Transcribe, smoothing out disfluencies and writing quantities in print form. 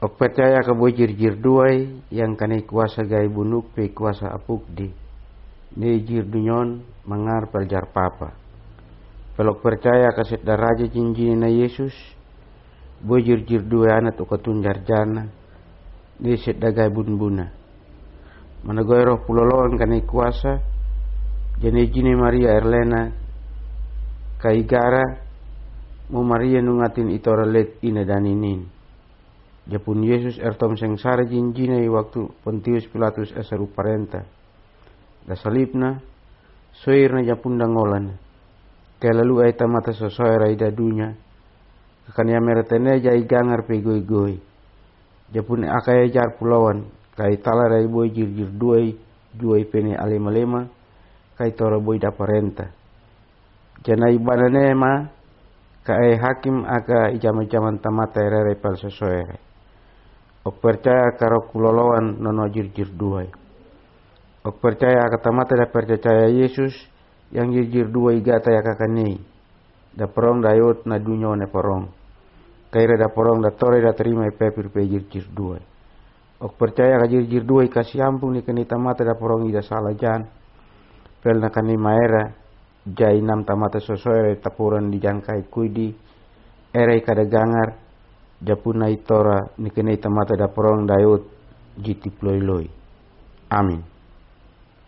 Ok percaya ke jir duai yang kanai kuasa gai bunuk pe kuasa apuk di. Ne jir dunyon mangar peljar papa. Pelok percaya ke set daraja jinjini na Yesus. Jir duai anak tu ketunjar jana. Ne set dagai bun buna. Managoi roh pulolon kanai kuasa. Jane jini Maria Erlena kaigara mu Maria nungatin itora let ina daninin. Japun Yesus ertom sengsara jinjinai waktu Pontius Pilatus esaru parenta. Da salibna soirna japun dangolan. Kaya lalu aita mata sosoera ida dunya. Kakania meretene jai gangar pe goi-goi. Japun akaya jar pulauan. Kai talara boy jir duai pene alema-lema. Kai tora boy da parenta. Jana ibanane ma kai hakim aka ijama-jaman tamata erere pal sosoera. Ok percaya karo kuloloan nono jir duai. Ok percaya kata mata da percaya Yesus yang jir duai gata ya kakani. Da porong da yot na dunyo ne porong. Kaira da porong da tore da terima pepir pe jir duai. Ok percaya ka jir duai kasih ampun ni kani tamata da porong ida salah jan. Pel na kani maera jai nam tamata sosoere tapuran di jangkai kuidi. Erei kada gangar. Japuna itora nikene tamata da porong dayot jiti ploi loi. Amin.